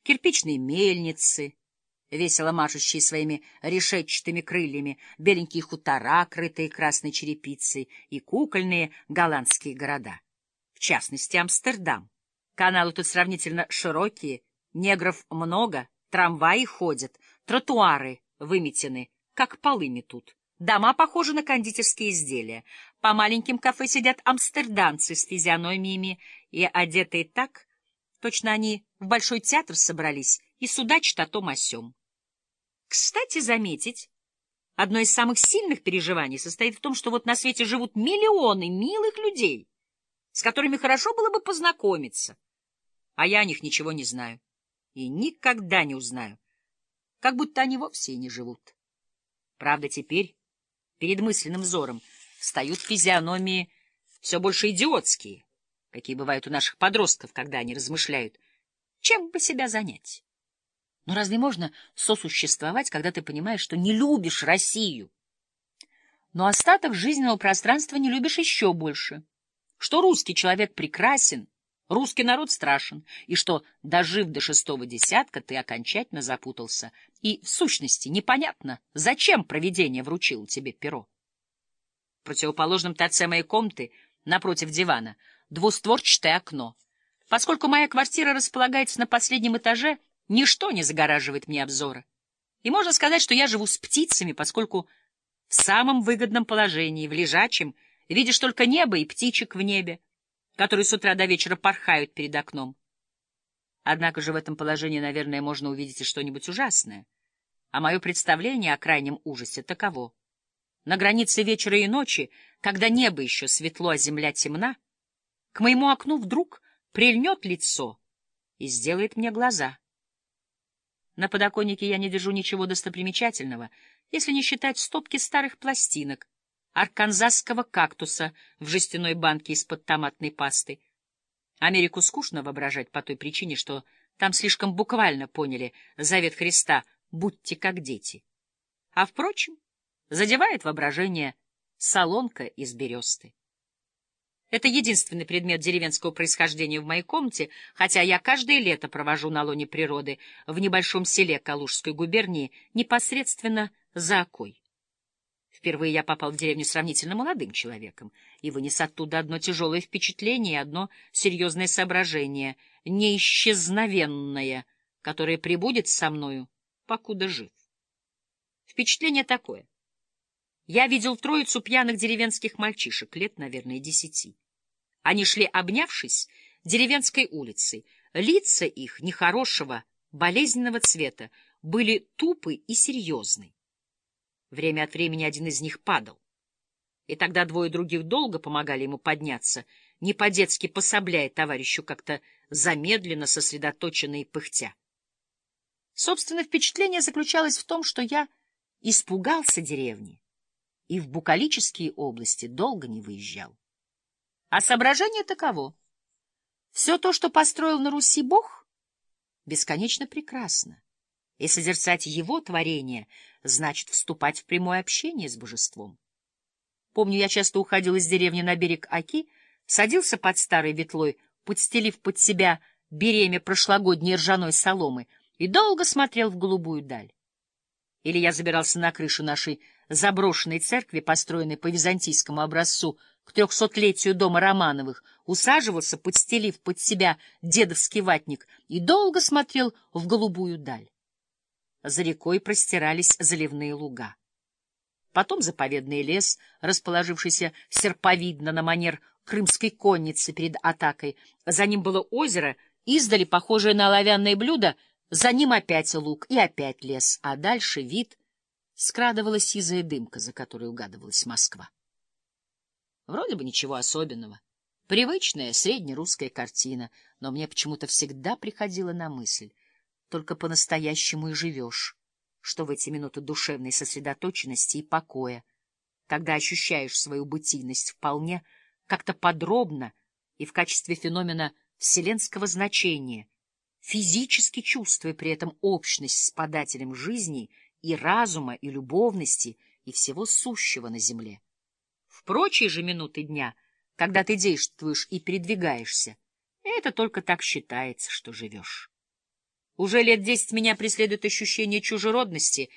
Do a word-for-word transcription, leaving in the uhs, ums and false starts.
кирпичные мельницы, весело машущие своими решетчатыми крыльями, беленькие хутора, крытые красной черепицей, и кукольные голландские города. В частности, Амстердам. Каналы тут сравнительно широкие, негров много, трамваи ходят, тротуары выметены, как полы метут. Дома похожи на кондитерские изделия. По маленьким кафе сидят амстердамцы с физиономиями и одетые так, точно они в большой театр собрались и судачат о том о сём. Кстати, заметить, одно из самых сильных переживаний состоит в том, что вот на свете живут миллионы милых людей, с которыми хорошо было бы познакомиться, а я о них ничего не знаю и никогда не узнаю, как будто они вовсе и не живут. Правда, теперь перед мысленным взором встают физиономии все больше идиотские, какие бывают у наших подростков, когда они размышляют, чем бы себя занять. Но разве можно сосуществовать, когда ты понимаешь, что не любишь Россию, но остаток жизненного пространства не любишь еще больше, что русский человек прекрасен, русский народ страшен, и что, дожив до шестого десятка, ты окончательно запутался, и, в сущности, непонятно, зачем провидение вручило тебе перо. В противоположном торце моей комнаты, напротив дивана, двустворчатое окно. Поскольку моя квартира располагается на последнем этаже, ничто не загораживает мне обзора. И можно сказать, что я живу с птицами, поскольку в самом выгодном положении, в лежачем, видишь только небо и птичек в небе, которые с утра до вечера порхают перед окном. Однако же в этом положении, наверное, можно увидеть и что-нибудь ужасное. А мое представление о крайнем ужасе таково. На границе вечера и ночи, когда небо еще светло, а земля темна, к моему окну вдруг прильнет лицо и сделает мне глаза. На подоконнике я не держу ничего достопримечательного, если не считать стопки старых пластинок, арканзасского кактуса в жестяной банке из-под томатной пасты. Америку скучно воображать по той причине, что там слишком буквально поняли завет Христа «будьте как дети». А, впрочем, задевает воображение солонка из бересты. Это единственный предмет деревенского происхождения в моей комнате, хотя я каждое лето провожу на лоне природы в небольшом селе Калужской губернии, непосредственно за Окой. Впервые я попал в деревню сравнительно молодым человеком и вынес оттуда одно тяжелое впечатление и одно серьезное соображение, неисчезновенное, которое пребудет со мною, покуда жив. Впечатление такое. Я видел троицу пьяных деревенских мальчишек, лет, наверное, десяти. Они шли, обнявшись, деревенской улицей. Лица их, нехорошего, болезненного цвета, были тупы и серьезны. Время от времени один из них падал. И тогда двое других долго помогали ему подняться, не по-детски пособляя товарищу как-то замедленно, сосредоточенно и пыхтя. Собственно, впечатление заключалось в том, что я испугался деревни и в букалические области долго не выезжал. А соображение таково. Все то, что построил на Руси Бог, бесконечно прекрасно, и созерцать его творение значит вступать в прямое общение с божеством. Помню, я часто уходил из деревни на берег Оки, садился под старой ветлой, подстелив под себя беремя прошлогодней ржаной соломы, и долго смотрел в голубую даль. Или я забирался на крышу нашей заброшенной церкви, построенной по византийскому образцу к трехсотлетию дома Романовых, усаживался, подстелив под себя дедовский ватник, и долго смотрел в голубую даль. За рекой простирались заливные луга. Потом заповедный лес, расположившийся серповидно на манер крымской конницы перед атакой. За ним было озеро, издали похожее на оловянное блюдо, за ним опять луг и опять лес, а дальше вид — скрадывала сизая дымка, за которой угадывалась Москва. Вроде бы ничего особенного. Привычная среднерусская картина, но мне почему-то всегда приходило на мысль: только по-настоящему и живешь, что в эти минуты душевной сосредоточенности и покоя, когда ощущаешь свою бытийность вполне, как-то подробно и в качестве феномена вселенского значения, физически чувствуя при этом общность с подателем жизни и разума, и любовности, и всего сущего на земле. В прочие же минуты дня, когда ты действуешь и передвигаешься, это только так считается, что живешь. Уже лет десять меня преследует ощущение чужеродности,